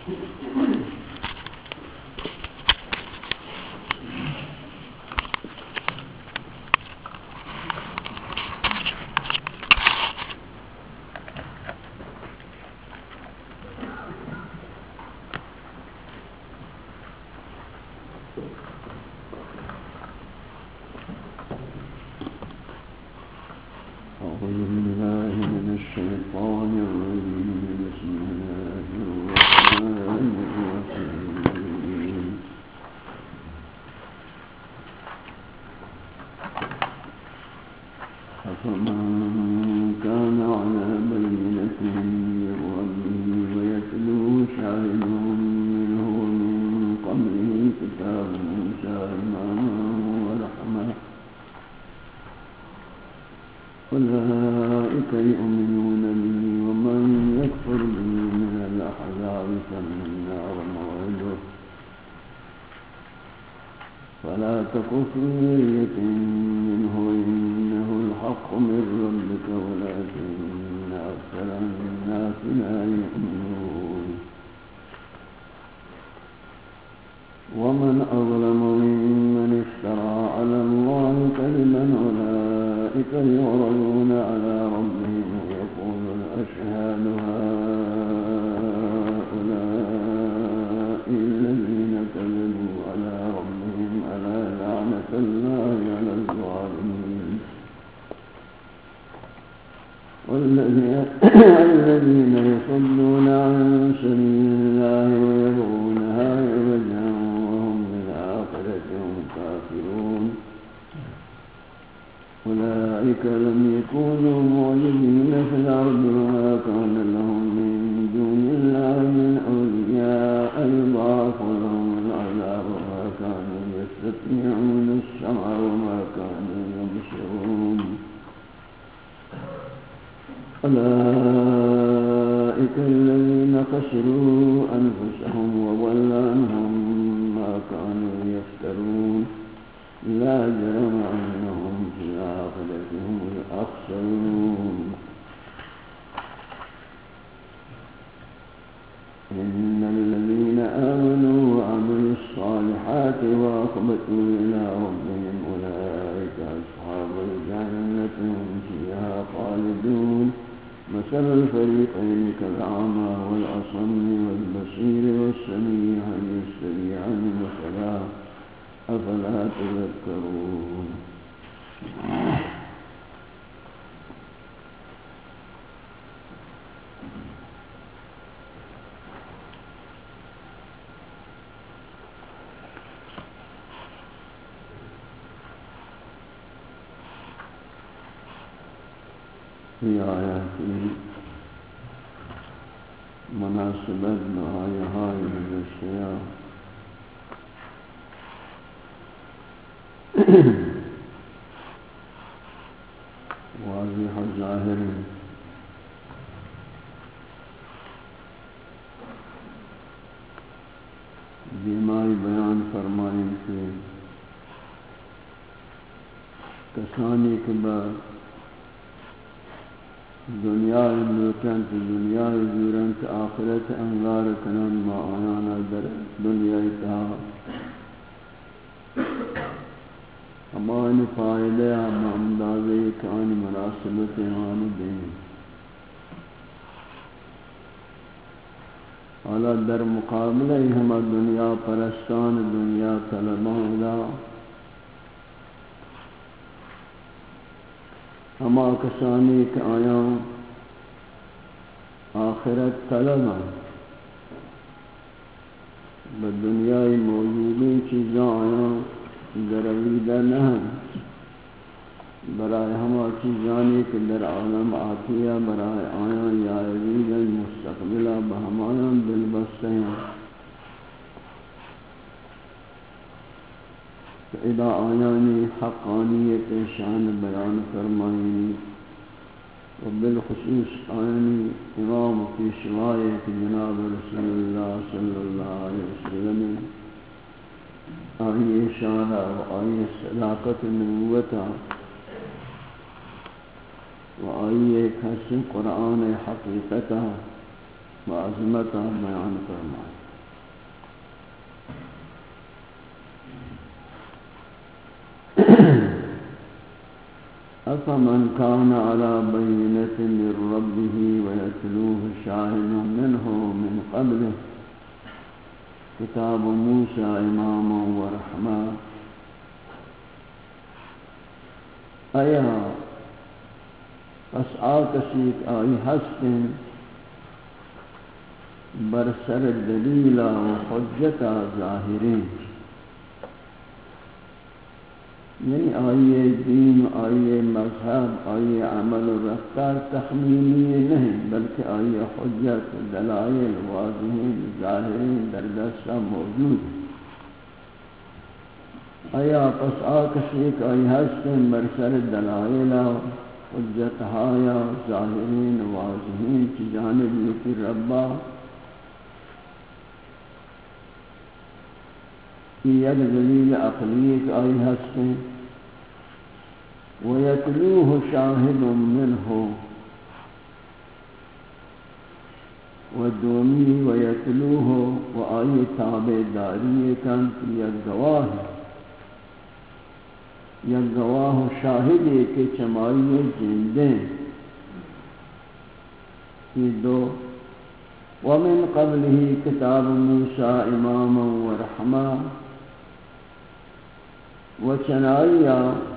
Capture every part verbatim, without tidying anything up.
الذين يصدون عن سبيل الله ويبغونها عوجا وهم بالآخرة هم كافرون أولئك لم يكونوا معجزين في الأرض وما كان لهم من دون الله من أولياء يضاعف لهم العذاب وما كانوا يستطيعون السمع وما كانوا يبصرون أولئك الذين خسروا أنفسهم وضل عنهم ما كانوا يفترون لا جرم أنهم في الآخرة هم الأخسرون إن الذين آمنوا وعملوا الصالحات وأخبتوا إلى ربهم أولئك أصحاب الجنة هم فيها خالدون مثل الفريقين كالأعمى والأصم والبصير والسميع يستوي مثلا أفلا تذكرون في آياته مناسبت بآيها الشيء واضح ظاهر بیماری بیان فرمائیں کہ کسانی کے بعد دنیا ملکن تو دنیا زیرن تو آخرت انگار کنن ما آیانا در دنیا اتحا ہمانی فائدہ ہم اندازے کانی مناسبت آن دیں حالا در مقابلہ ہم دنیا پرستان دنیا طلبان لا ہما کسانی کہ آیاں آخرت طلباں بدنیای موجودی چیزاں آیاں ضروریدہ نہ برائے ہما چیزانی کہ در عالم آتیہ برائے آیاں یا عزیز مستقبلہ بہمایاں دل بستے ہیں اذا آیانی حقانیت شان بیان فرمائنی وبالخصوص آیانی امام کی شوایت جناب رسول اللہ صلی اللہ علیہ وسلم آئی شانہ و آئی صداقت نبوتا و آئی ایک حسن قرآن حقیقتا و عظمتا بیان فرمائنی أفمن كان على بينة من ربه ويتلوه شاهد منه من قبله كتاب موسى إماما ورحمة آیا پس آکسی کہ آئی ہستیں برسر دلیل و حجت ظاہرین، یعنی آئیے دین، آئیے مذہب، آئیے عمل و رفتار تخمینی نہیں، بلکہ آئیے حجت دلائل واضحین ظاہرین در دستہ موجود۔ آیا پس آکسی ایک آئی ہستیں برسر دلائل حجت ہایا ظاہرین واضحین کی جانب یکی ربا یک دلیل عقلی ایک آئی ہستیں وَيَتْلُوهُ شَاهِدٌ مِّنْهُ ودومی وَيَتْلُوهُ وآئی تابع داری کن یک گواہ یک گواہ شاہد کے چمائی جندیں یہ دو ومن قبله کتاب موسیٰ اماما ورحمہ وچنائیہ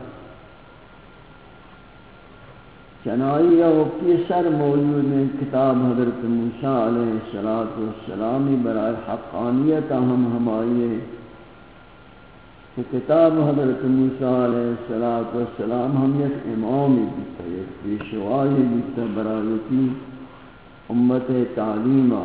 چنائیہ و پیسر موجود میں کتاب حضرت موسیٰ علیہ السلام برائے حقانیت ہم ہمائیے کہ کتاب حضرت موسیٰ علیہ السلام ہم یک امامی بیتا یک پیشوائی بیتا برایتی امت تعلیمہ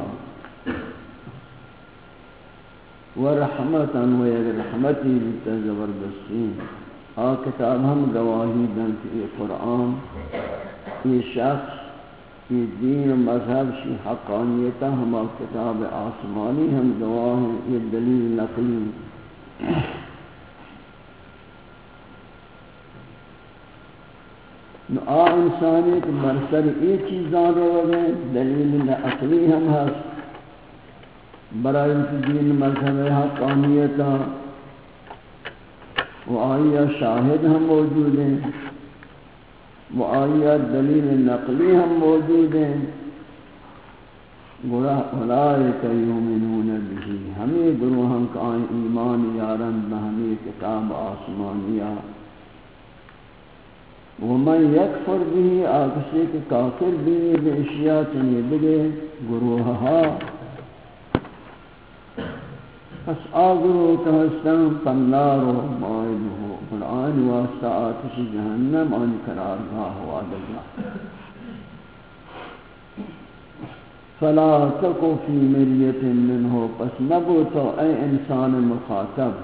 ورحمتاً و یک رحمتی بیتا زبردستین آ کتاب ہم گواہی دن کہ یہ قرآن یہ شخص یہ دین و مذہب شی حقانیتا ہما کتاب آسمانی ہم گواہ ہیں یہ دلیل نقلی نو آ انسانی کہ برسر ایک چیزان رو گئے دلیل عقلی ہم ہست برای دین مذہب حقانیتا و آئیہ شاہد ہم موجود ہیں و آئیہ دلیل نقلی ہم موجود ہیں اولئک یؤمنون به ہمیں گروہاں کا ایمان یارن بہمی کتاب آسمانیہ ومن یکفر به آکسی کے کافر بھی بے اشیاء چنی بگے گروہا پس آگرو تحسن پنارو مائدہو قرآن واسطہ آتش جہنم آن قرارگاہ وعداللہ فلا تکو فی مریت منہو پس نبو تو اے انسان مخاطب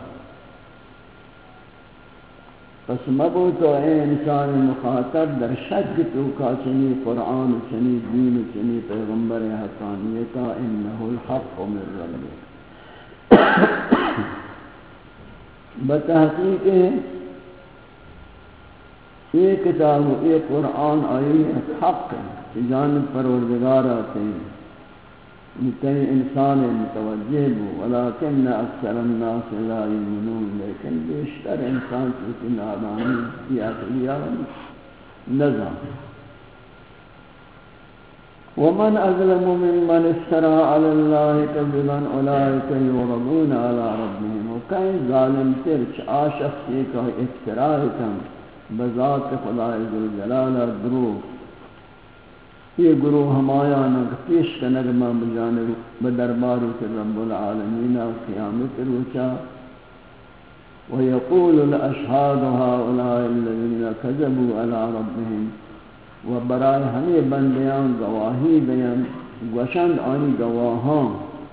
پس مبو تو اے انسان مخاطب در شک تو کا چنی قرآن چنی دین چنی پیغمبر حقانیتا انہو الحق من ربک بتحقیق یہ کتاب یہ قرآن آئی حق ہے جانب پروردگار آتے ہیں کئی انسان متوجہ بو ولیکن اکثر الناس لا یؤمنون لیکن بیشتر انسان کی نادانی کی عقلیہ نظام ومن أظلم ممن افترى على الله كذبا أولئك يعرضون على ربهم وكأي ظالم ترچ آشخصی کا افتراء کن بذات خدای ذوالجلال دروغ یہ گروہ ہمایانا پیش کنگمہ بجانب بدربار رب العالمین قیامت روچا ويقول الأشهاد هؤلاء الذين كذبوا على ربهم و برای ہمیں بندیان گواہی دیں گوشند آنی گواہان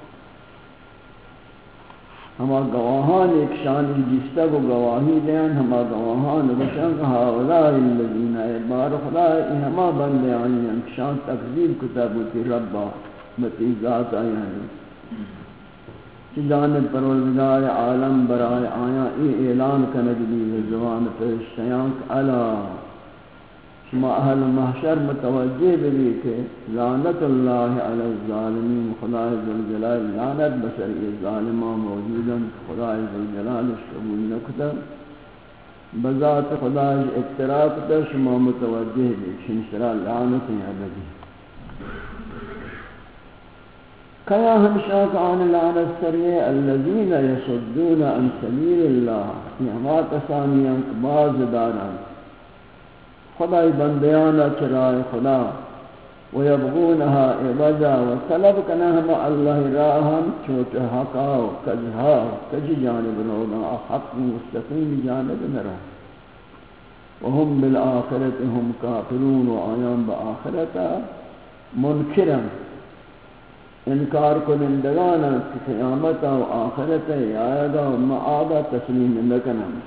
ہما گواہان ایک شانی جستا کو گواہی دیں ہما گواہان گوشند هؤلاء الذین بار خدای ہما بندیان ایک شان تکذیب کتابتی ربا متی ذات آیا ہے جانب پروردگار عالم برای آیا ای اعلان کنگ بھی زبان فرشتیان علا شما اہل محشر متوجہ بھی کہ لعنت اللہ علی الظالمین خدای ذوالجلال لعنت بسر یہ ظالمان موجودا خدای ذوالجلال قبول نکتا بذات خدا اقتراف در شما متوجہ بھی شنشرا لعنت ابدی کیا ہمشہ کان لعنت سریع الذین یصدون عن سبیل اللہ یہ ہما کسانیاں باز داران خدای بندیانا چرائے خدا ويبغونها عوجا وطلب کنہم اللہ راہم چوٹ حقا و کجھا کجھ جانب رونا حق مستقیم جانب نرہ وهم بالآخرت هم کافرون و آیان بآخرتا منکرا انکار کنندگانا کہ قیامتا و آخرتا آیادا و معادا تسلیم لکنم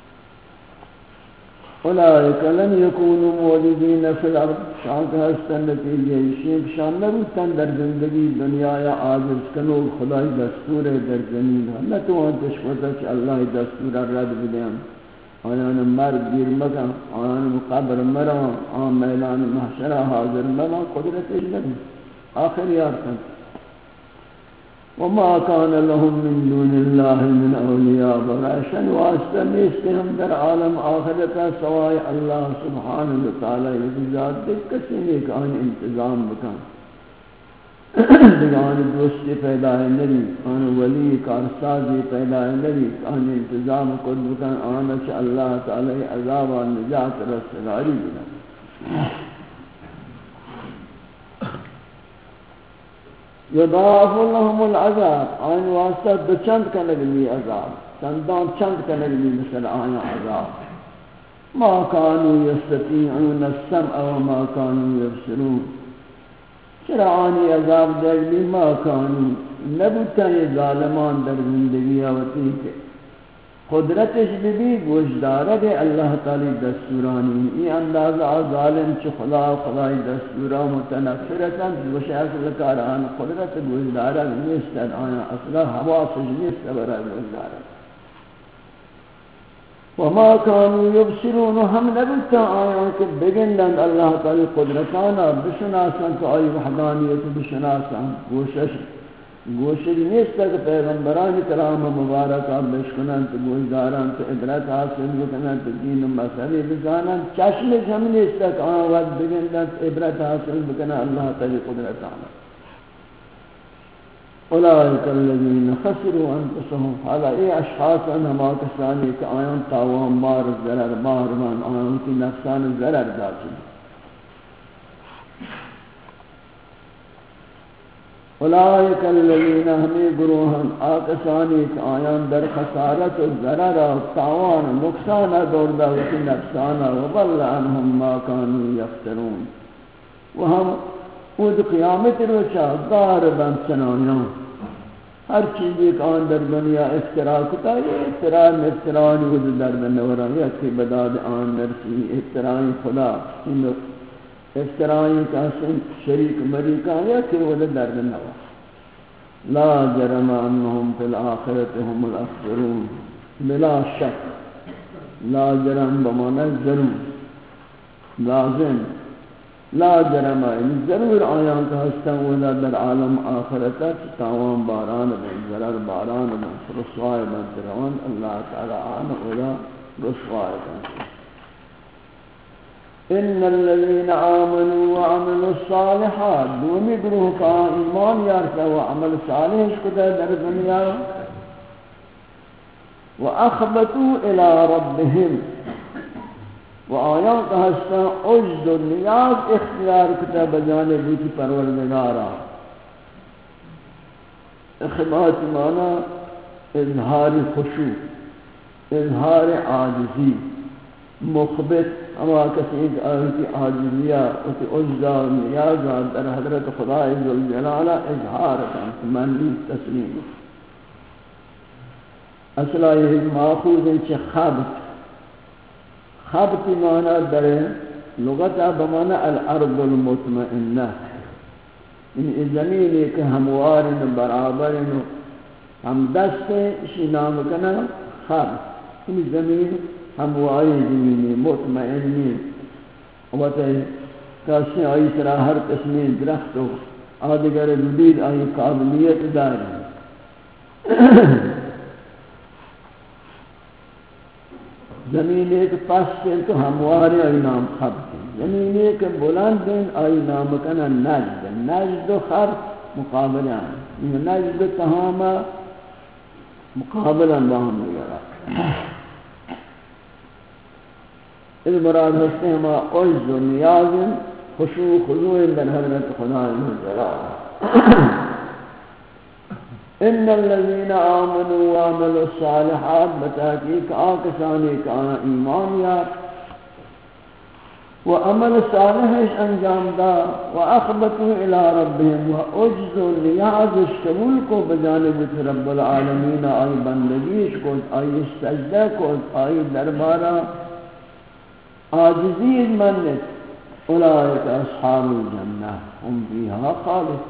اولئک لم یکونوا موجودین فی الارض شانک ہستن نتیجہ شیخ شان نبوتن در زندگی دنیا یا عاجز کنو خدای دستور در زمین نہ تو انتش پتہ کہ اللہ دستور رد بدیم آیان مرد دیر مکن آیان قبر مرا آن میلان محشرہ حاضر مرا قدرت اجنبی آخر یارتن وما كان لهم من دون الله من أولياء براشن واسطہ نیستہم در عالم آخرتا سوائے اللہ سبحانہ وتعالی یجزاد دیکھ کسی نیک آن انتظام بکن دیکھ آن دوستی پیدا ہے نبی آن ولی کارسازی پیدا ہے نبی آن انتظام کن بکن آنچ اللہ تعالی عذاب و نجات رسگاری بکن یضاعف لهم العذاب آئین واسطہ دو چند کا نگلی عذاب چندان چند کا نگلی مثل آئین عذاب ما كانوا يستطيعون السمع وما كانوا يبصرون چرا آنی عذاب دگلی ما كانوا نبتا یہ ظالمان در زندگی آوتی کے قدرتش بھی گوشدارہ دے اللہ تعالی دستورانی یہ اندازہ ظالم چھ خدا خدای دستورہ متنفرتا گوشہ لکاران قدرت گوشدارہ نیست آیا اصلا حواسش نیست برای گوشدارہ وما كانوا يبصرون ہم نبتا آیا کہ بگندند اللہ تعالی قدرتانا بشناسان کہ آئی وحدانیت بشناسان گوشش گوشش نیست کہ پیغمبران کرام مبارکہ بشکنن تو گوشداران تو ادرت حاصل بکنن تو دین و مسئلے بزانن چشمش ہم نیست کہ آن وقت بگندن تو عبرت حاصل بکنن اللہ تعالی قدرت آنا اولئک الذین خسروا انفسهم حالا ای اشخاص انہما کسانی کہ آیان تاوان مار ضرر مارمان آیان کی نفسان ضرر داتی اولئک الذین ہمیں گروہن آکسانی کہ آیان در خسارت و ضرر و تاوان نقصان دور داوتی نفسانا وضل عنہم ما کانوا یفترون و ہم خود قیامت روچا دارباً سنانیان ہر چیز ایک آن در دنیا افتراء کتا ہے افتراء میں افتراء خود در دنورا یکی بداد آن نرسی افتراء خدا افتراء کا سن شریک مریکا یکی خود در دنورا لا جرم انہم فی الآخرت هم الاخبرون بلا شک لا جرم بمانا ضرور لازم لا جرم ضرور آیان کا ہستن ولا در عالم آخرتا تاوان باران بن ضرر باران بن رسوائے بن تروان اللہ تعالی آن ولا رسوائے بن ان الذين آمنوا وعملوا الصالحات دومی گروہ کا ایمان یارتا و عمل صالح کتا در دنیا واخبتوا الى ربهم و آیان کا ہستا عجز و نیاز اختیار کتا بجانب کی پروردگارا اخبات مانا اظہار خشوع اظہار عاجزی مخبت اما کسی کی عاجزیہ اتی عجزہ و نیازہ در حضرت خدا عزوجلالہ اظہار کن منی تسلیم اصلا یہ ماخوذ ہے چھ خبت خبت مانا در لغتا بمانا الارض المطمئنہ ان زمین ایک ہموار برابر ہم دست اسی نام کنا خبت ان زمین ہمواری زمینی مطمئنی وقت کسی آئی سرا ہر قسمی درخت و آدگر جدید آئی قابلیت داری زمین ایک پس ہیں تو ہمواری آئی نام خبت ہیں، زمین ایک بلند ہیں آئی نام کنا نجد، نجد و خبت مقابلہ ہیں، نجد و تہامہ مقابلہ باہم لگا اس مراد ہستے ہیں ہما عجز و نیاز خشوع خضوع در حضرت خدا جلال ان الذين آمنوا وعملوا الصالحات بتحقیق آکسانی کا ایمان یار وعمل صالح انجام دا واخبتوا الى ربهم وعجز و نیاز شمول کو بجانب رب العالمین آئی بندگیش کو آئی سجدہ کو آئی دربارہ عاجزی منت اولئک اصحاب الجنہ ہم فیہا خالد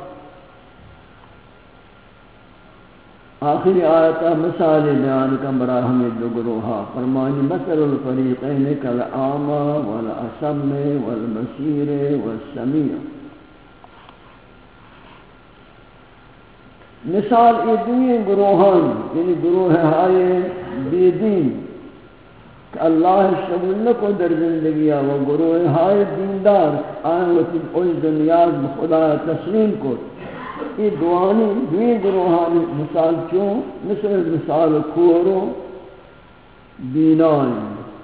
آخری آیتہ مثال بیان کا برا ہمیں دو گروہا فرمانی مثل الفریقین کالعامی والاصم والبصیر والسمیع مثال یہ دوئی گروہان یعنی گروہ ہائے بیدین کہ اللہ شمول کو در زندگی و گروہ ہائے دیندار آئیں وقت عجز نیاز بخدا تسلیم کو یہ دوانی دوئی گروہانی مثال کیوں مثل مثال کورو بینان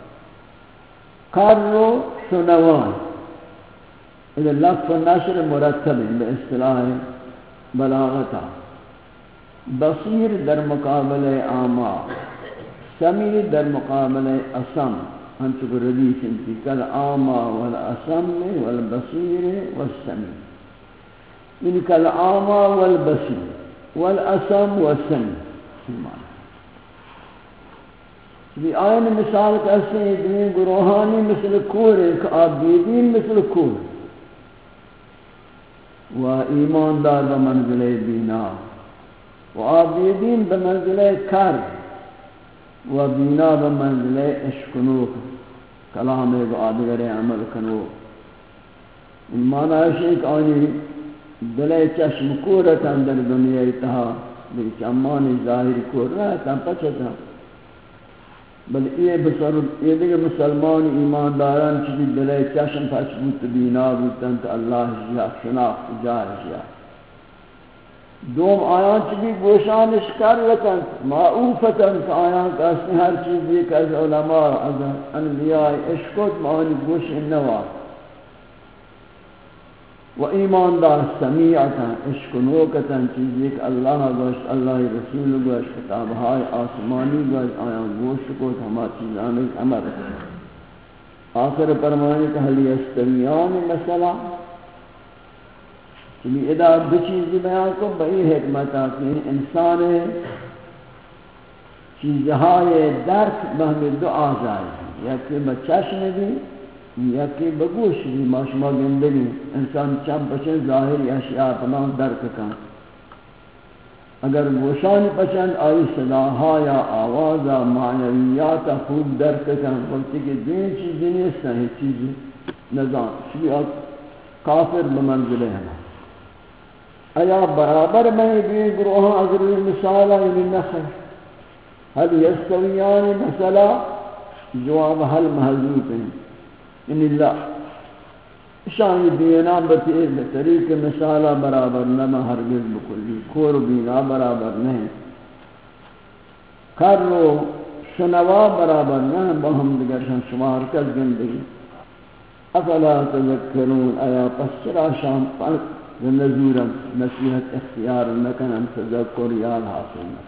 کرو شنوان یہ لفظ نشر مرتب بے اصطلاح بلاغتا بصیر در مقابل آما سمیع در مقابل اسم ہنچو ردیف انتی کل آما والاسم والبصیر والسمیع من كالعامى والبصير والأسم والسميع في آيان مثال کہتے ہیں دنیا گروہانی مثل کور ایک آبیدین مثل کور و ایماندار بمنزل بینا و آبیدین بمنزل کر و بینا بمنزل اشکنوک کلام ایک آدگر عمل کنوک ان معنی ہے کہ آنی دلے چشم کورتا در دنیا اتہا لیکن چمانی ظاہری کور رہتا پچھتا بل یہ بسر یہ دیکھ مسلمان ایمانداران چیزی دلے چشم پچھ بوت بینا بوتن تو اللہ شیخ شناخت جائے شیخ دوم آیان چیزی گوشانش کر لکن معوفتن کہ آیان کا اس نے ہر چیزی کہ از علماء از انبیاء عشقت معانی گوش نوار و ایماندار سمیعتا عشق نوکتا چیزی کہ اللہ گوشت اللہ رسول گوشت کتابهای آسمانی گوشت آیان گوشت کو ہما چیزانی عمر آخر فرمانے کہ حلی استویان مسئلہ چلی ادا دو چیزی بیان کو بئی حکمتا کہ انسان چیزهای درک بہم دو آزائی یا کہ بچشم بھی یا کہ بگوش بھی ماشما گندگی انسان چم پچھن ظاہری اشیاء پناہ درک کن اگر گوشان پچھن آئی صداها یا آوازا معنویات خوب درک کن وقتی کہ دین چیزی نہیں سہی چیزی نظام شیعات کافر بمنزلے ہیں ایا برابر میں بھی گروہاں اگر مثالہ یعنی نخر حل یستویان مسئلہ جواب حل محضوب ہیں ان اللہ شان دینا بتی طریق مثالہ برابر نہ ہرگز بکلی کور بینا برابر نہیں کرو شنوا برابر نہ بہم دیگر شان شمار کر گندگی افلا تذکرون ایا پسرا شام پر نزورا نصیحت اختیار نکنن تذکر یاد حاصل نہ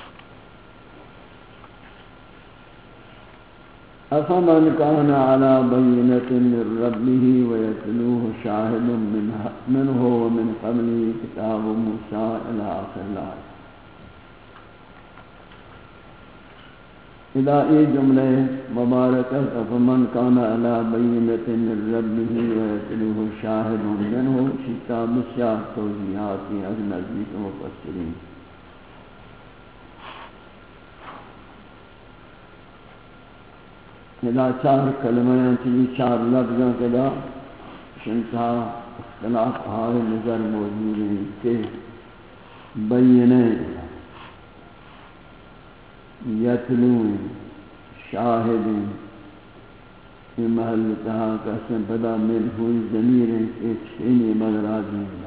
أفمن كان على بينة من ربه ويتلوه شاهد منه ومن قبله كتاب موسى إلى آخر الآية إذا إيه جملة مباركة أفمن كان على بينة من ربه ويتلوه شاهد منه كتاب الشاه توجيهات أجنبي مفسرين کدا چار کلمہ چلی چار لفظوں کدا شنتا اختلاف حال نظر موجود ہیں کہ بینے یتلون شاہد یہ محل تہا قسم پدا مل ہوئی ضمیر ایک شینی مغراض ملا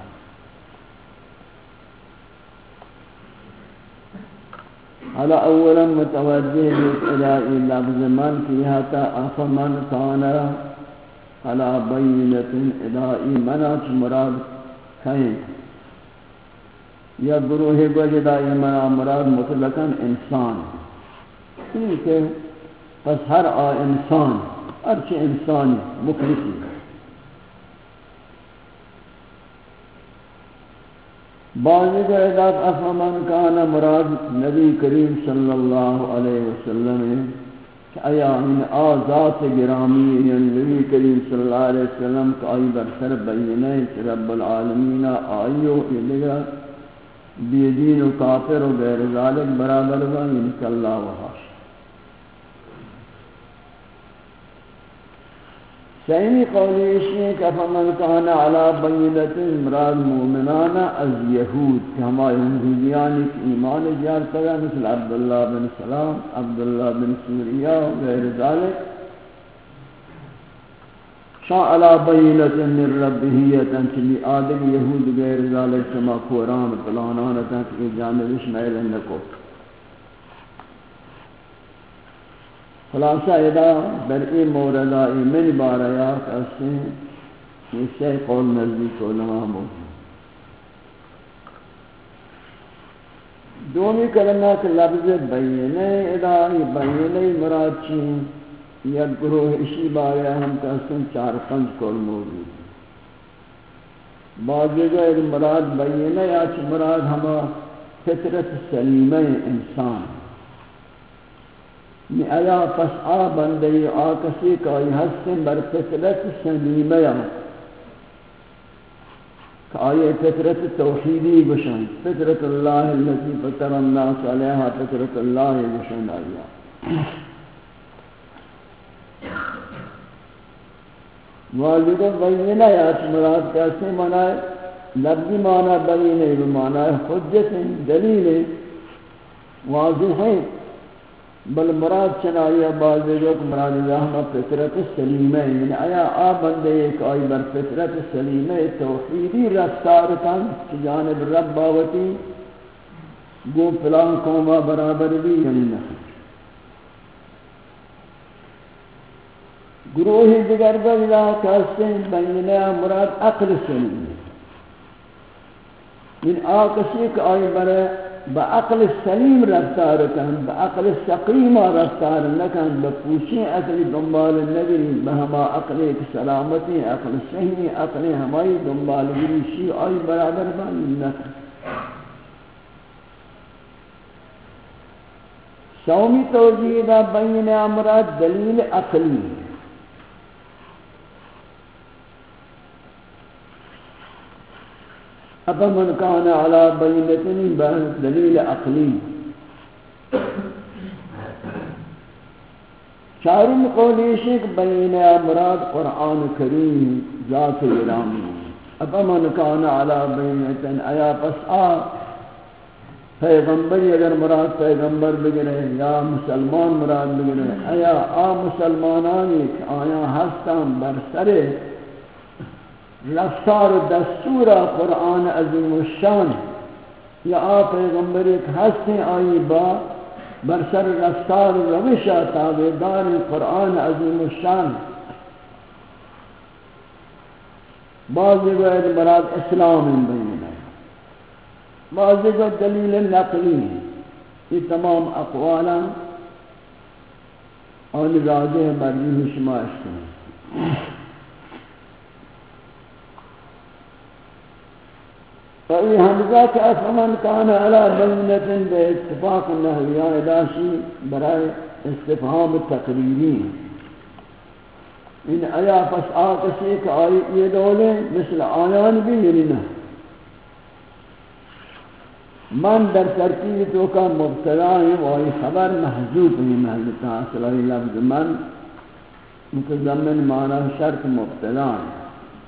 حالا اولا متوجہ بالإلائی لفظ من کیا تا افمن کانا علا بینت الہی منات مراد کہیں یا گروہ گوجدائی منا مراد مطلقاً انسان کہ پس ہر آ انسان ہرچ انسانی مخلصی بعضی کو اضاف افمن کانا مراد نبی کریم صلی اللہ علیہ وسلم ہے کہ آیا ان آزات گرامی یعنی نبی کریم صلی اللہ علیہ وسلم کا آئی برسر بینے رب العالمین آئیو لگا بیدین و کافر و غیر ذالک برابر و انکا اللہ و حاش سیمی قولی اشیاء کہ فمن کانا علا بینت مراد مومنانا از یہود کہ ہمارے یہودیانی کی ایمان جارتا ہے مثل عبداللہ بن سلام عبداللہ بن سوریہ و غیر ذالک شاء علا بینت من ربیتا چلی آدم یہود غیر ذالک شما قرآن پلانانتا کہ جانبش میل نکو خلاصہ ادا در این موردہ من بارایات اسے یہ سے قول نزدیک علماء موجود دومی کلمہ کہ لفظ بینے ادا بینے مراد چین یا گروہ اسی بارے ہم کہتے ہیں چار پنج قول موجود بعض جگہ مراد بینے یا مراد ہما فطرت سلیمہ انسان میں آیا پس آ بندی آکسی کا آئی حسن بر فطرت سلیمہ کہ آئی فطرت توحیدی بشن فطرت اللہ اللذی فطر الناس علیہا فطرت اللہ بشن آیا واجد بینہ یا مراد کیسے منائے لفظی معنی بینہ بمعنی حجت دلیل واضح ہے بل مراد چنائی بعض لوگ مراد اللہ فطرت سلیمہ من آیا آ بندے ایک آئی بر فطرت سلیمہ توحیدی رفتار کن جانب رب باوتی گو فلان قوما برابر بھی یعنی نہیں گروہی دیگر بجلا کہتے ہیں بینہ مراد عقل سلیمہ من آکسی کہ آئی برے بعقل سلیم رفتار کن بعقل سقیم رفتار نکن بپوشی عقل دنبال نگری بہما عقل ایک سلامتی عقل صحیح عقل ہمائی دنبال گری شی آئی برابر بانی نکن سومی توجیدہ بین امراد دلیل عقلی افمن کان علی بینۃ دلیل عقلی چارم قولی شک بین مراد قرآن کریم ذات گرامی افمن کان علی بینۃ آیا پس آ پیغمبر اگر مراد پیغمبر بگرے یا مسلمان مراد بگرے آیا آ مسلمانانی آیا ہستم برسرے رفتار دستور قرآن عظیم الشان یا آپ پیغمبر ایک ہستے آئی با برسر رفتار روش تابعدار قرآن عظیم الشان بعض جگہ مراد اسلام بین بعض جگہ دلیل نقلی یہ تمام اقوالا اور راجح مرجح شماش کریں فإن همزات أفمن كان على بينة باتفاق النهوية داشي براء استفهام التقريري إن آيا فسعى كسيك آي يدولي مثل آيان بيرنا من در ترتیب تو کا مبتدا ہے وہی خبر محذوف ہے محل تاصل لفظ من متضمن معنی شرط مبتدا ہے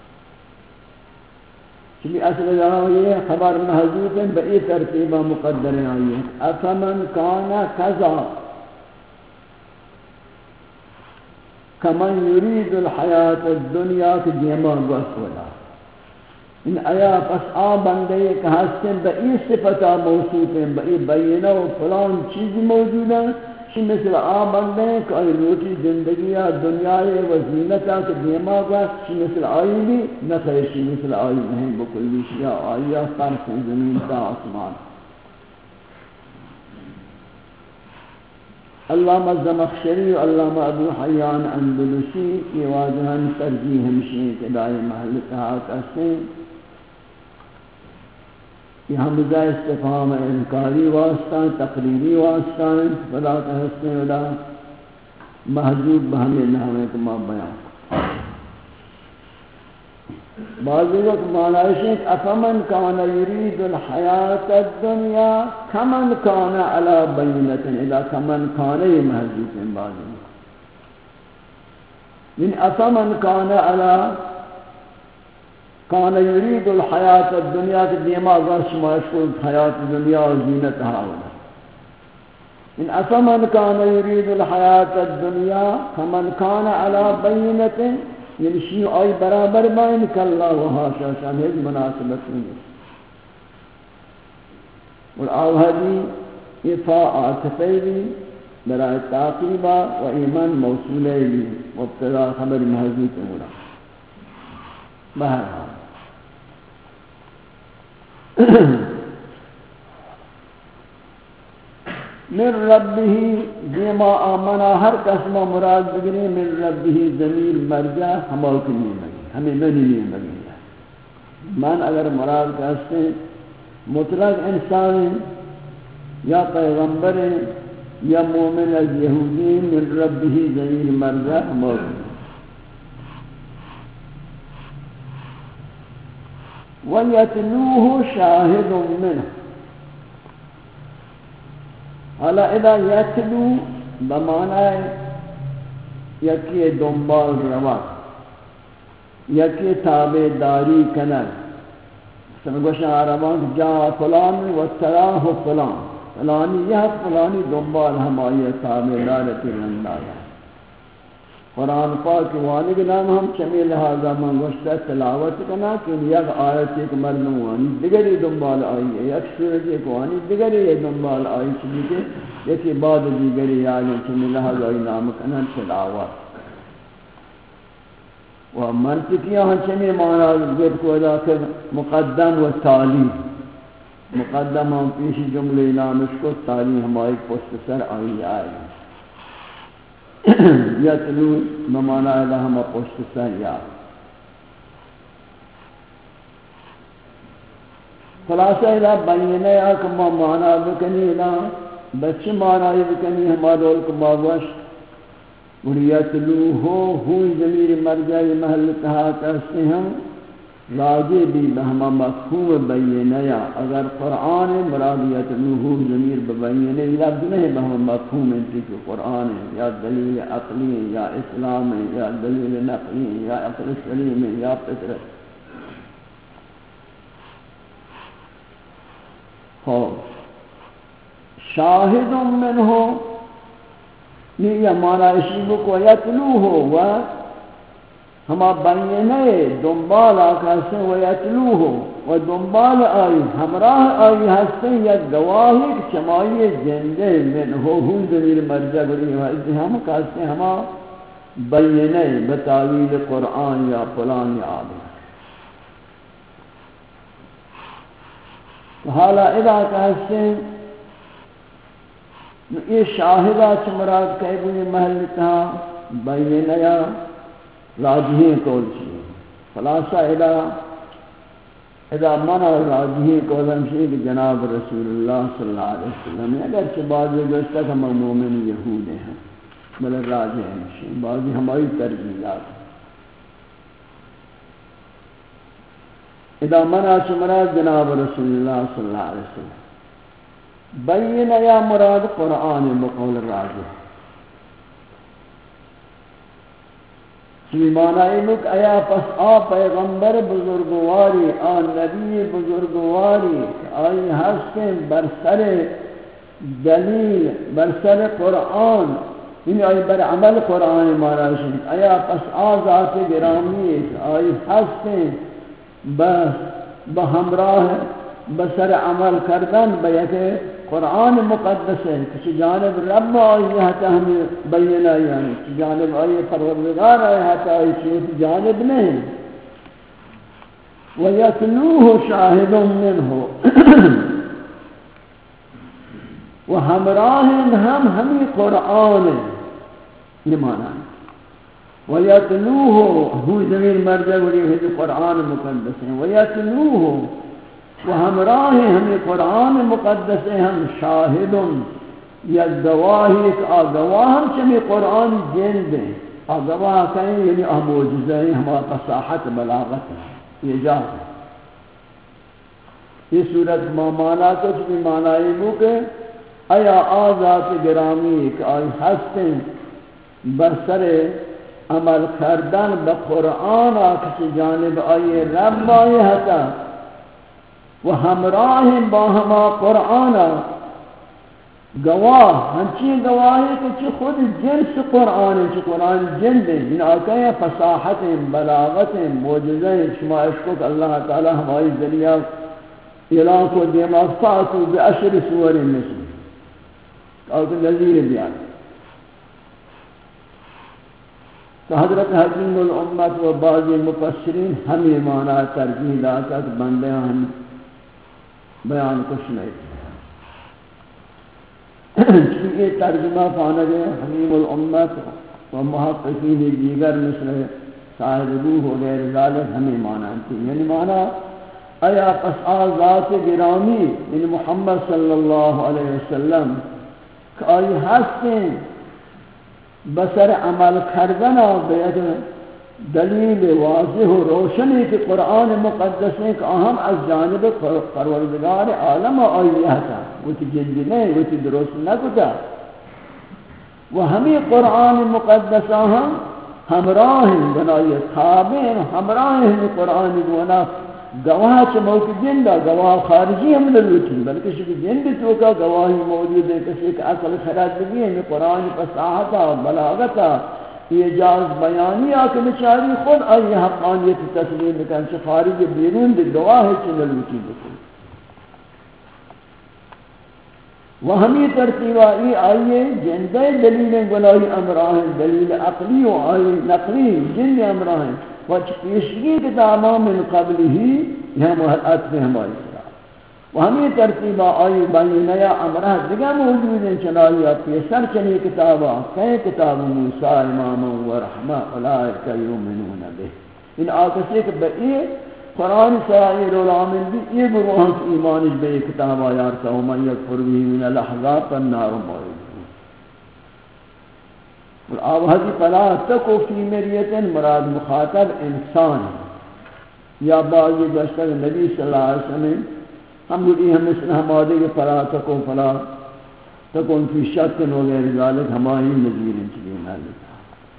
چلی اصل جہاں یہ خبر محذوف ہے بئی ترتیبہ مقدر آئی ہے افمن کانا کذا کمن یرید الحیات الدنیا کی دیما گوست ولا ان آیا پس آ بندے کہ ہستن بئی صفتا موصوف ہیں بئی بینہ و فلان چیز موجود ہیں شی مثل آ بندے کہ آئی روٹی زندگی دنیا و زینتا کہ دیما گوست شی مثل آئی بھی نخیر شی مثل آئی نہیں بکلی شیعہ آئیہ فرق زمین تا آسمان. علامہ زمخشری و علامہ ابو حیان اندلسی کی واجہاً ترجیح ہمشین کے دائی محل تحاق اسیں یہ حمزہ استفہام انکاری واسطان تقریری واسطان فلا تحسن ولا محجوب بہمی نحوے کما بیان. بعضی وقت معنیش ہے کہ افمن کان یرید الحیات الدنیا کمن کان علی بینت اذا کمن کان محجوب ہیں بعضی من افمن کان علی کان یرید الحیات الدنیا کے دیما غرش مشکل حیات دنیا و زینتها ولا ان افمن کان یرید الحیات الدنیا کمن کان علی بینت یعنی شیء آئی برابر بائن کاللہ و حاشا شان ہے مناسبت نہیں اور آوہدی افاء عاطفی بھی برای تعقیبہ و ایمان موصولے بھی مبتدا خبر محضوط ہونا بہرحال من ربه دیما آمنا ہر قسم مراد بگری من ربه ضمیر مرجع ہمارے کے لیے مگی ہمیں منی لیے مگی من اگر مراد کہتے ہیں مطلق انسان یا پیغمبر یا مومن از یہودی من ربه ضمیر مرجع ہمارے وَيَتْلُوهُ شَاهِدٌ مِّنْهُ حالا اذا یتلو بمعنی یکی دنبال روات یکی تابعداری کنن سنگوشن عربان جا فلان و تراہ فلان فلانی یہ فلانی دنبال ہمائی تابعدارتی رندایا. قرآن پاک وانی کے نام ہم چمی لہذا من گوشتا تلاوت کنا کہ یک آیت ایک مردم وانی دیگری دنبال آئی ہے یک سورت ایک وانی دیگری دنبال آئی چلی کہ یکی بعد دیگری آئی چمی لہذا آئی نام کنا تلاوت و منطقیاں ہم چمی معنی گفت کو ادا کر مقدم و تالی مقدم ہم پیشی جملے نامش کو تالی ہماری پشت سر آئی آئی یتلو بمعنی لہم پشت سر یاد. خلاصہ الہ بینے آکما معنی بکنی الہ بچے معنی بکنی ہما دول کما گوش یتلو ہو ہوئی ضمیر مرجعی محل تہا کرتے ہم راجع بھی بہما مفہوم بینیا اگر قرآن مراد یتلوہ ضمیر ببینے لفظ نہیں بہما مفہوم انتی کہ قرآن ہے یا دلیل عقلی ہے یا اسلام ہے یا دلیل نقلی ہے یا عقل سلیم ہے یا فطرت. شاہد منہ یہ معنی اشیبو کو یتلوہ و ہما بینے دنبال آکاسیں و یتلوہ و دنبال آئی ہمراہ آئی ہستیں یا گواہی چمائی زندے من ہو ہون دلیل مرجع بلی ہے ہم کاسیں ہما بینے بتاویل قرآن یا فلان یا آدھے. حالا اذا کاسیں یہ شاہدہ چمراد کہے بلی محل تھا بینے یا راجحی قول چیئے خلاصہ اذا اذا منع راجحی قول ہمشی کہ جناب رسول اللہ صلی اللہ علیہ وسلم اگرچہ بعضی گوشتا کہ ہم مومن یہود ہیں بلے راجح ہمشی بعضی ہماری ترجیحات اذا منع چمراد جناب رسول اللہ صلی اللہ علیہ وسلم بین یا مراد قرآن بقول راجح معنی لک ایا پس آ پیغمبر بزرگواری آ نبی بزرگواری آئی ہستیں برسر دلیل برسر قرآن این آئی بر عمل قرآن مانا شد آیا پس آزات گرامی آئی ہستیں با ہمراہ بسر عمل کردن بیت قرآن مقدس ہے کسی جانب رب آئی یہاں ہمیں بینا یعنی کسی جانب آئی پروردگار آئی حتی آئی چیز جانب نہیں وَيَتْلُوهُ شَاهِدٌ مِّنْهُ و ہمراہ ہم ہمیں قرآن یہ معنی ہے وَيَتْلُوهُ ہو زمین مرجع بڑی ہے قرآن مقدس ہے وَيَتْلُوهُ و ہمراہ ہمیں قرآن مقدس ہے ہم شاہد یا گواہی آگواہ ہم چمی قرآن جین دیں آگواہ کہیں یعنی آموجزہ ہیں ہمارا فصاحت بلاغت ہے یہ جا ہے یہ صورت ما مانا تو چمی معنی مو کہ ایا آزات گرامی ایک آئی ہستیں برسر عمل کردن بقرآن کسی جانب آئی رب آئی ہتا و ہمراہ با ہما قرآن گواہ ہنچی گواہی کہ چی خود جنس قرآن چی قرآن جن دیں ان آکے ہیں فصاحت بلاغت معجزہ شما عشقوں کہ اللہ تعالی ہماری ذریعہ اعلان کو دیما فاتو بعشر سور مثل اور نظیر بیان تو حضرت حکیم الامت و بعض مفسرین ہمیں معنی ترجیح داتا کہ بندے ہم بیان کچھ نہیں چونکہ یہ ترجمہ پانا گئے حکیم الامت و محققین دیگر مثل صاحب روح و غیر ذالک ہمیں معنی تھی یعنی معنی ایا پس آزات گرامی یعنی محمد صلی اللہ علیہ وسلم کہ آئی ہستیں بسر عمل کردن بیت دلیل واضح و روشنی کہ قرآن مقدس ہے کہ اہم از جانب پروردگار عالم آئیہ تھا وہ تی جلدی نہیں وہ تی درست نہ کتا وہ ہمیں قرآن مقدس ہم ہمراہ بنائی تابعین ہمراہ ہمیں قرآن گونا گواہ چموک جندہ گواہ خارجی ہم نلوٹی بلکہ شکل جند تو کا گواہی موجود ہے کسی ایک اصل خرد بھی ہے قرآن فصاحتا بلاغتا اعجاز بیانی آکے بچاری خود آئی حقانیت تسلیم کن چھ خارج بیرون دی گواہ چھ نلوٹی بکن وہ ہمیں ترتیبہ ای آئیے جندے دلیل گناہی امراہ دلیل عقلی و آئی نقلی جند امراہ وچ پیشگی کتاباں من قبل ہی یہاں محلات میں ہماری طرح وہ ہمیں ترتیبہ آئی بینیا امرہ دیگا موجود ہیں چنائی پیسر چنی کتاباں کئی کتاب موسیٰ امام و رحمہ اولئک یؤمنون بہ ان آکسی کہ بئی قرآن سائر العامل بھی یہ گروہاں کی ایمانش بئی کتاب آیارتا ومن یکفر بھی من الاحزاب النار موجود آوازی فلا تکو فی مریت مراد مخاطب انسان یا بعضی گشتر نبی صلی اللہ علیہ وسلم ہم گوڑی ہم اس ہمادے کے فلا تکو فلا تکو فی شک وغیر ذالک ہماری نظیر انچلی نالتا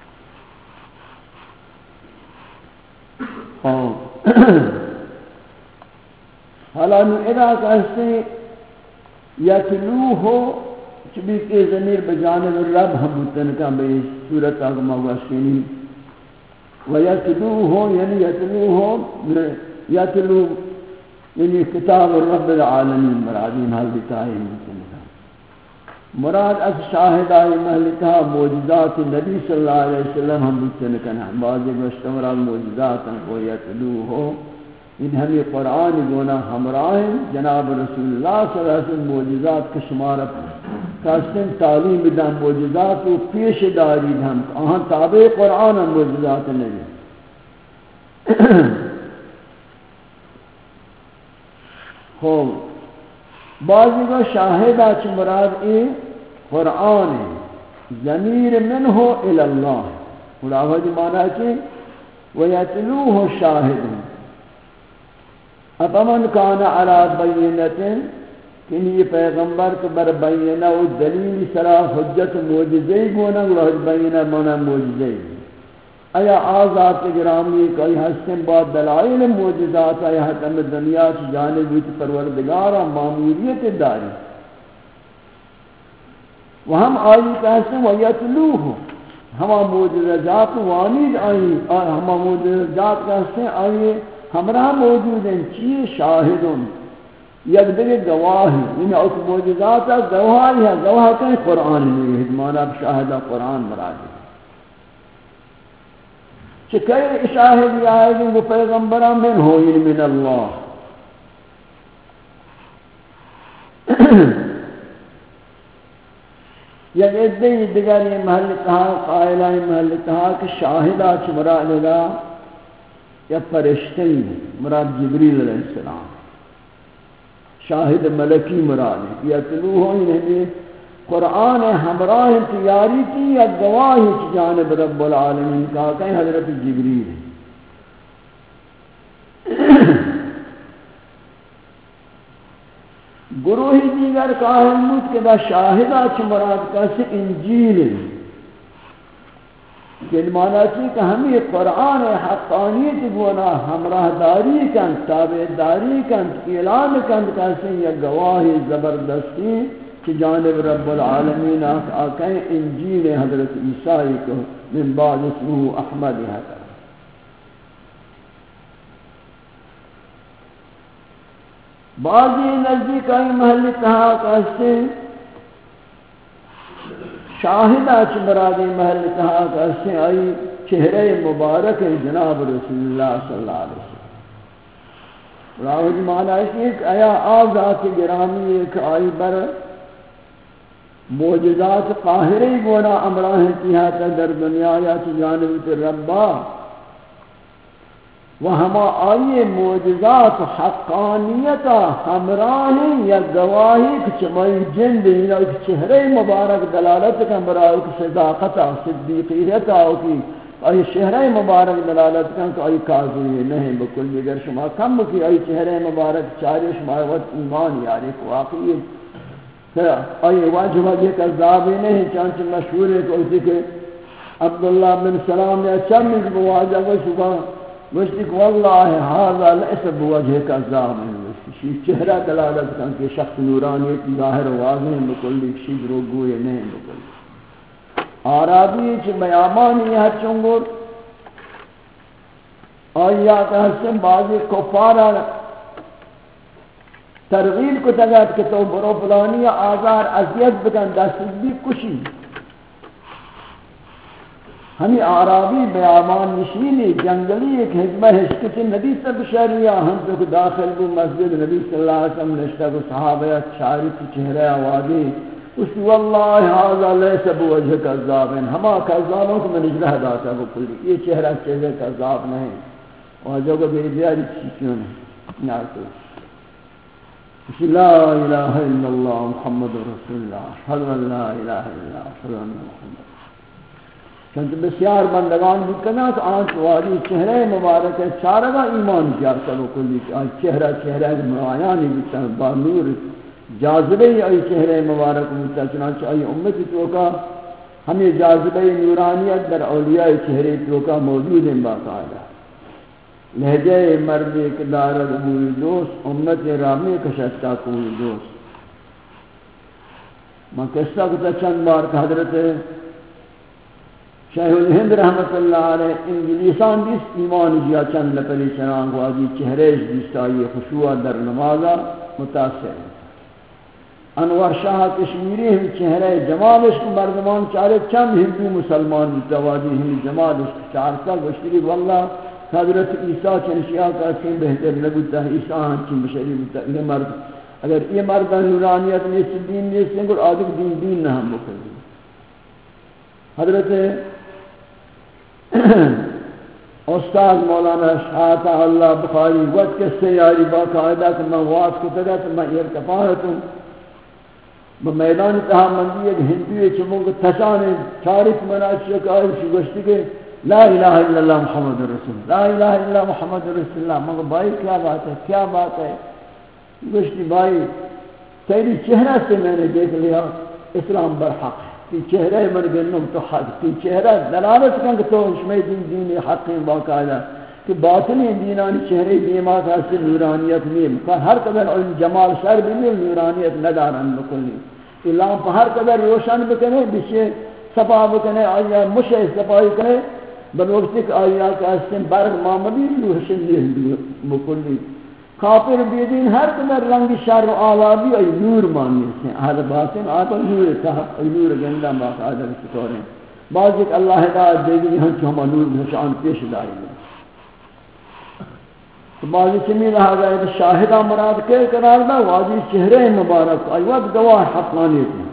حالا نو ادا کہتے یتلوہو چبی کے ضمیر بجانب رب ہم متنکا بے صورت آگما واسکنی ویتلوہو یعنی یتلوہو یتلو یعنی کتاب رب العالمین مرادی محلتائی متنکا مراد از شاہد آئی محلتہ موجزات نبی صلی اللہ علیہ وسلم ہم متنکا بعضی گوشتمرال موجزات ویتلوہو ان ہمیں قرآن گونا ہمراہ جناب رسول اللہ صلی اللہ علیہ وسلم موجزات کے شمارت کاسن تعلیم دن موجزات و پیش داری ہم آہاں تابع قرآن ہم موجزات نہیں خوب بعضی کو شاہد آچ مراد ای قرآن ضمیر منہ الاللہ خلاوہ جو معنی ہے کہ وَيَتْلُوهُ شَاهِدٌ اپمن کان علی بینت کہ یہ پیغمبر کو بر بینہ و دلیل سرا حجت معجزے گونا گونا بینہ منا معجزے ایا آزات گرامی کئی حسن با دلائل معجزات آیا حتم دنیا کی جانب ویت پروردگارا معمولیت داری وہم آئی کہتے ہیں وَيَتْلُوهُ ہما موجزات وانید آئی ہما موجزات کہتے ہیں آئی ہمراہ موجود ہیں چیئے شاہدون یک دیکھ گواہی یعنی اوک موجزات گواہی ہے گواہ کہیں قرآن میں مانا شاہدہ قرآن مراد چکر شاہد آئے گی وہ پیغمبرہ من ہوئی من اللہ یک ادھے دیگر یہ محل کہا قائلہ محل کہا کہ شاہدہ چھ مراد لگا یا فرشتے مراد جبریل علیہ السلام شاہد ملکی مراد ہے یا تلوہ انہیں قرآن ہمراہ تیاری کی یا گواہی کی جانب رب العالمین کہا کہ حضرت جبریل گروہی دیگر کہا مجھ کے دا شاہدہ چھ مراد کہتے انجیل کہ مانا چاہیے کہ ہمیں قرآن حقانیت گونا ہمراہ داری کن تابع داری کن اعلان کن کہتے ہیں یا گواہی زبردستی کہ جانب رب العالمین آکہیں انجیل حضرت عیسیٰ کو من بعد اسمہ احمد ہے بعضی نزدیک آئی محل کہا کہتے ہیں شاہدہ چھ مرادی محل کہا کہتے ہیں آئی چہرے مبارک جناب رسول اللہ صلی اللہ علیہ وسلم راوج معنی ہے کہ آیا آزات گرامی ایک آئی بر موجزات قاہری گونا امراہ اتحاتا در دنیا یا چھ جانب ربا و ہما آئی موجزات حقانیتا ہمراہی یا گواہی کچھمائی جند یا چہرے مبارک دلالت کا براہ صداقتا صدیقیتا کی آئی چہرے مبارک دلالت کا تو آئی کاظری نہیں بکل بگر شما کم کی آئی چہرے مبارک چاری شما وقت ایمان یاری کو واقعی آئی واجب وجہ کا ذابی نہیں چانچہ مشہور ہے کہ کہ عبداللہ بن سلام نے اچھا مجھ بواجہ کو شبہ مجھتی کہ واللہ حاضر لیس بوجہ کا ذاب ہے چہرہ دلالت کن کہ شخص نورانیت ظاہر واضح بکلی شید رو گوئے نہیں بکلی آرابی چھ بیامانی ہے چنگر آیات حسن بعضی کفارہ ترغیب کو تگت کہ تو برو فلانی آزار اذیت بکن دست بھی کشی ہمیں عربی بیابان نشینی جنگلی ایک حجمہ حشکت نبی سب شریعہ ہم تو داخل بھی مسجد نبی صلی اللہ علیہ وسلم نشتہ کو صحابہ چاری کی چہرہ آوازی اس واللہ حاضر لیس بوجہ کذابین ہما کذابوں کو میں نجلہ داتا کو کلی یہ چہرہ چہرہ کذاب نہیں اور جو کہ بے دیاری چیزوں نہیں نارتو بسم لا الہ الا اللہ محمد رسول اللہ اشہد ان لا الہ الا اللہ اشہد ان محمد چونکہ بسیار بندگان بکنا تو آنچ واری چہرہ مبارک ہے چارگا ایمان کیا کرو کلی آنچ چہرہ چہرہ معایانی بکتا با نور جاذبہ آئی چہرہ مبارک بکتا چنانچہ آئی امتی توکا ہمیں جاذبہ نورانیت در اولیاء چہرے توکا موجود ہیں باقاعدہ لہجہ مرد اقدارت ابوی دوست امت رامی کشتا کوئی دوست میں قصہ کتا چند بار کہ حضرت شیخ الہند رحمت اللہ علیہ انگلیسان دیس ایمان جیا چند لپلی چنان کو آجی چہریش دیستا یہ خشوع در نمازہ متاثر ہے انور شاہ کشمیری ہم چہرہ جمالش کو مردمان چارے چند ہندو مسلمان متواجی ہم جمالش چارتا گوشتری واللہ حضرت عیسیٰ چنشیاء کا چین بہتر نبوتا ہے عیسیٰ چین بشری بوتا یہ مرد اگر یہ مرد نورانیت میں اس دین میں سنگر آدھک دین دین نہ ہم بکر دی حضرت استاد مولانا شاہتا اللہ بخاری وقت کے سیاری باقاعدہ کہ میں واس کو تگا تو میں ارتفاعت ہوں میدان تہا مندی ایک ہندوی چموں کو تشانے چارک مناچی کا آئیشی گوشتی کے لا الہ الا اللہ محمد رسول اللہ لا الہ الا اللہ محمد رسول اللہ مگر بھائی کیا بات ہے کیا بات ہے گوشتی بھائی تیری چہرہ سے میں نے دیکھ لیا اسلام برحق ہے تی چہرہ من گنم تو حق تی چہرہ دلالت کن کہ تو اشمی دین دین حق باقاعدہ کہ باطنی دینانی چہرے دیمات حاصل نورانیت نیم ہر قدر ان جمال شر بھی نورانیت ندارن بکلی لامپ ہر قدر روشن بکنے بچے صفا بکنے آیا مشہ صفائی کرے بلوقت ایک آیا کہ اس سے برگ معمولی روشن نہیں مکلی کافر بیدین ہر قدر رنگ شر و آلابی ای نور مانگی سے اہل باطن آتا نور تحق نور گندہ باقا آدھر سکوریں بعض ایک اللہ ہدایت دے گی ہم چو ہم نور بھشان پیش دائی گے تو بعضی چمی لہذا ہے شاہدہ مراد کے قرار دا واضح چہرے مبارک ای وقت گواہ حقانیت ہے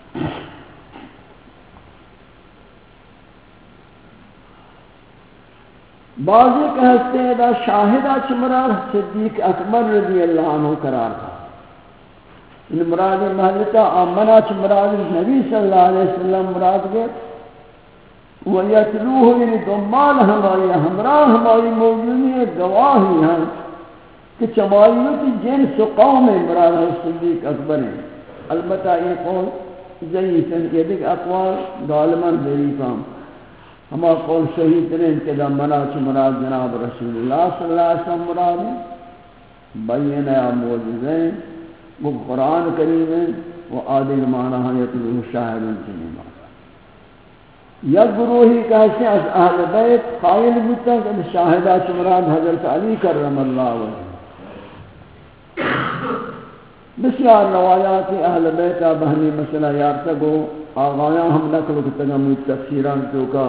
بعضی کہتے ہیں دا شاہدہ چمراد صدیق اکبر رضی اللہ عنہ قرار تھا ان مراد محلتا آمنہ چمراد نبی صلی اللہ علیہ وسلم مراد کے وَيَتْلُوهُ یعنی دمال ہماری ہمراہ ہماری موجودی گواہی ہیں کہ چمائیوتی جنس قوم مراد ہے صدیق اکبر ہیں البتہ یہ قول ضعیف ہے یہ دیکھ اقوال غالباً ضعیف ہیں ہما قول صحیح ترین کہ دا منع چھ مراد جناب رسول اللہ صلی اللہ علیہ وسلم مراد ہے بین یا موجزیں وہ قرآن کریم ہے وہ آدھر معنی ہے یتلوہ شاہدن چنی معنی یا گروہی کہتے ہیں از اہل بیت قائل بودتا کہ شاہدہ چھ مراد حضرت علی کرم اللہ وجہ بسیار روایات اہل بیت بہنی مسئلہ یارتا گو آغایاں ہم نقل کتگا مجھ تفسیران تو کا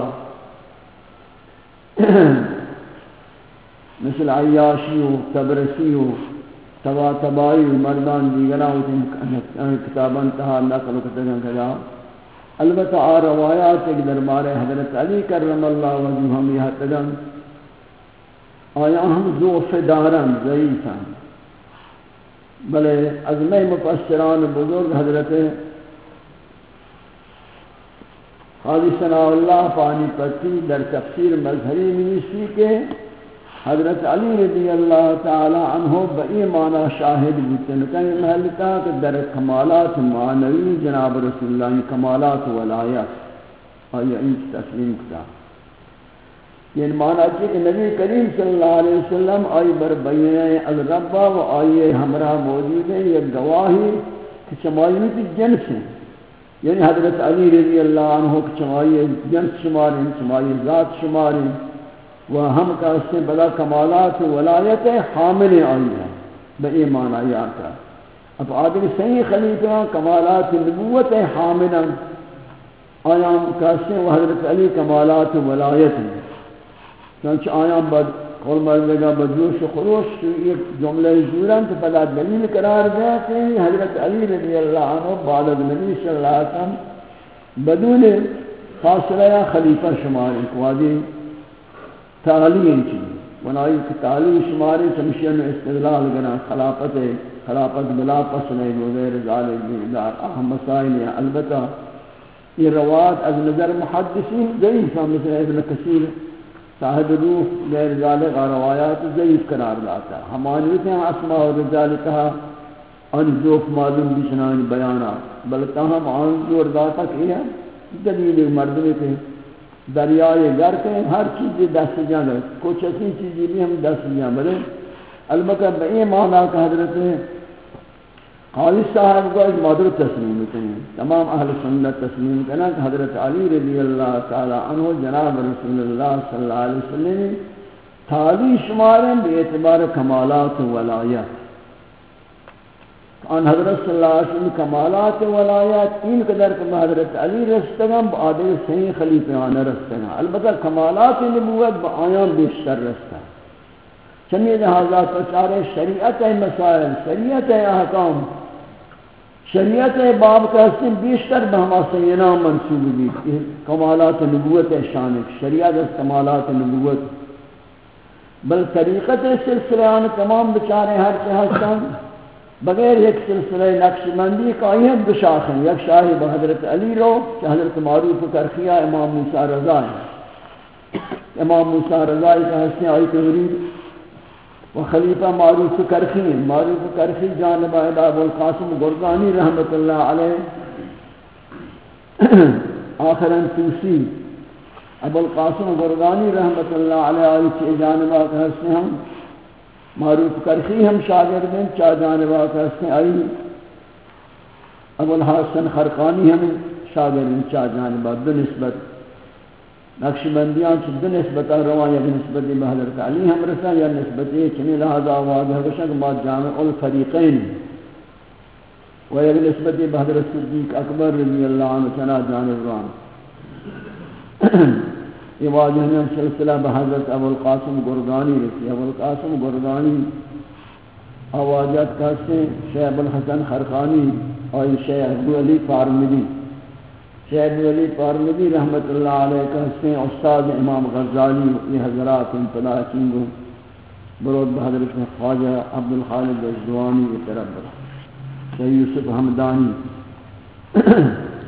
مثل عیاشی و تبرسی و تبا تبائی و مردان دیگرہ کتابان تہا نقل کتگا کجا البتہ آ روایات ایک دربار حضرت علی کرم اللہ وجہ ہم یہ تگا آیا ہم ذوف دارن ضعیفاً بلے عظمہ مفسران بزرگ حضرت قاضی ثناء اللہ پانی پتی در تفسیر مظہری نویسی کے حضرت علی رضی اللہ تعالی عنہ بئی معنی شاہد بودتن کہیں محلتا کہ در کمالات معنوی جناب رسول اللہ کمالات ولایت آیا ان تسلیم کتا یعنی معنی ہے کہ نبی کریم صلی اللہ علیہ وسلم آئی بر بینے الربہ و آئی ہمراہ موجود ہیں یہ گواہی کہ چمائیوتی جنس ہیں یعنی حضرت علی رضی اللہ عنہ کہ چمائی جنس شماریں چمائی ذات شماریں و ہم کا اس سے بلا کمالات ولایت حامل آئی ہیں بئی معنی آتا اب آدھر صحیح خلیفہ کمالات نبوت حامل آیاں کا اس سے حضرت علی کمالات ولایت ہیں چنانچہ آیاں بد قول مردگا بدجوش و خروش ایک جملہ زورن تو پدا دلیل قرار دیا کہ حضرت علی رضی اللہ عنہ بعد نبی صلی اللہ علیہ وسلم بدون فاصلہ خلیفہ شماری قوادی تعلیم چیز ونائی کہ تعلیم شماری چمشین استدلال گنا خلافت خلافت بلا پسنے وغیر ذالک دیدار اہم مسائل ہیں البتہ یہ روایت از نظر محدثین ضعیف ہیں مثل ابن کثیر صاحب روح غیر ذالک روایات ضعیف قرار داتا ہے ہمانیت ہیں اسماء و رجال کہا انزوف معلوم بچنان بیانات بلکہ ہم انزور داتا کہ ہے دلیل مردمی کے دریائے گر کے ہر چیز دست جان ہے کچھ ایسی چیزیں بھی ہم دست جان بلے البتہ بئی معنی کا حضرت قاضی صاحب کو ایک مادر تسلیم کریں تمام اہل سنت تسلیم کرنا کہ حضرت علی رضی اللہ تعالی عنہ جناب رسول اللہ صلی اللہ علیہ وسلم تعالی شماریں بے اعتبار کمالات و ولایت ان حضرت صلی اللہ علیہ وسلم کمالات و ولایت تین قدر کہ حضرت علی رستگاں بعدل صحیح خلیفیان رستگاں البتہ کمالات نبوت بآیان بیشتر رستگاں چنین لہذا پچارے شریعت مسائل شریعت احکام شریعت باب کا حسن بیشتر بہما سینا منصوب بھی کمالات نبوت شان شریعت از کمالات نبوت بل طریقت سلسلان تمام بچارے ہر چہستان بغیر ایک سلسلہ نقش مندی کا یہ دو شاخ ہیں یک شاہی بحضرت علی رو کہ حضرت معروف کرخیہ امام موسیٰ رضا ہے امام موسیٰ رضا کا حسن آئی تحریر و خلیفہ معروف کرخی ہیں معروف کرخی جانب ابو القاسم گرگانی رحمت اللہ علیہ آخراً توسی ابو القاسم گرگانی رحمت اللہ علیہ آئی چی جانب کا حسن ہم معروف کرخی ہم شاگرد ہیں چاہ جانب کا حسن آئی ابو الحسن خرقانی ہمیں شاگرد چا جانبہ دو نسبت نقشبندیان چھ دو نسبت روایہ نسبت حضرت علی ہم رسا یا نسبت چنی لہذا واضح بشک ما جامع الفریقین و یا نسبت حضرت صدیق اکبر رضی اللہ عنہ چنا جانب روان یہ واضح ہم سلسلہ بحضرت ابو القاسم گرگانی رسی ابو القاسم گرگانی آواجات کہتے شیخ ابو الحسن خرقانی اور شیخ ابو علی پارمدی شیخ ابو علی پارمدی رحمت اللہ علیہ کہتے ہیں استاد امام غزالی یہ حضرات انطلاع چنگو برود بحضرت خواجہ عبدالخالق الزوانی کی طرف برا شیخ یوسف حمدانی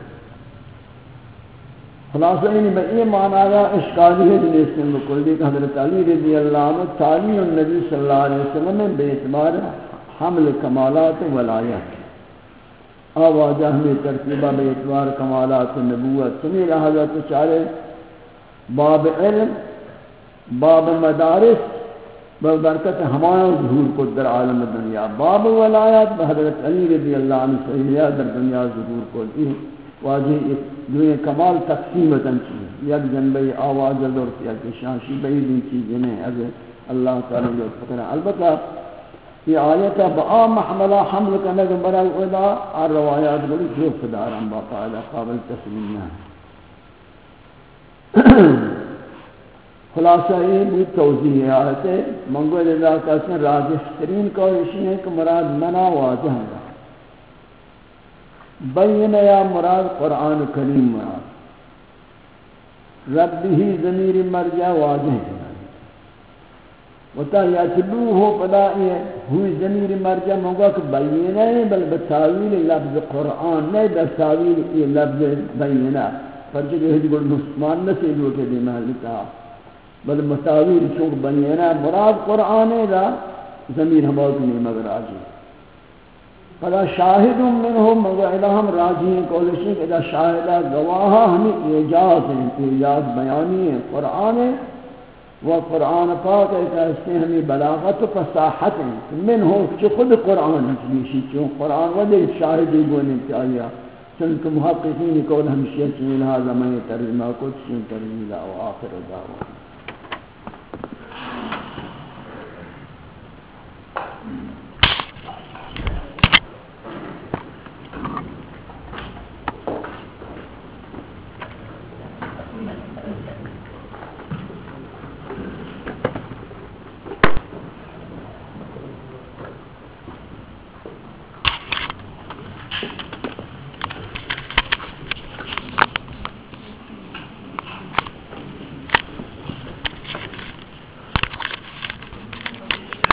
خلاصہ یعنی بئی معنی آیا اشکالی ہے جنہیں سے مکلی کہ حضرت علی رضی اللہ عنہ تعلیم النبی صلی اللہ علیہ وسلم میں بے اعتبار حمل کمالات ولایت آواجہ ہمیں ترتیبہ بے اعتبار کمالات نبوت سمی لہذا تو چارے باب علم باب مدارس ببرکت ہمارا ظہور کو در عالم دنیا باب ولایت بحضرت علی رضی اللہ عنہ صحیحہ در دنیا ظہور کو دی واجہ دوئے کمال تقسیمتاً چیز یک جنبی آواز دور کیا کہ شانشی بعیدی چیزیں ہیں اگر اللہ تعالیٰ جو فکرہ البتہ یہ آیتا بآ محملہ حمل کا نگم برا ادا اور روایات بلی جو فداران باقاعدہ قابل تسلیم ہے خلاصہ یہ بھی توضیح آیت ہے منگو اللہ کہتے ہیں راجح ترین کوشش ہے کہ مراد منا واضح ہے بین یا مراد قرآن کریم مراد رب ہی ضمیر مرجع واضح ہے وتا یتلوه فدائی ہوئی ضمیر مرجع موقع کہ بینہ ہے بل بتاویل لفظ قرآن نہیں بتاویل یہ لفظ بینہ فرچہ کہ ہجب المسلمان نسی لوٹے دی محلتا بل متاویل چونکہ بینہ مراد قرآن ہے دا ضمیر ہمارک نہیں مگر آجی فلا شاہد منہم مگر ہم راجی ہیں کولشی کہ دا شاہدہ گواہا ہمیں اعجاز ہیں اعجاز بیانی ہے قرآن ہے و قرآن پاک ہے کہ اس نے ہمیں بلاغت و فصاحت ہیں منہو چی خود قرآن ہے چون قرآن و دیکھ شاہدی گونے چاہیا چونکہ محققین کول ہمشیہ چنی لہذا میں ترجمہ کو چون ترجمہ و آخر دعوان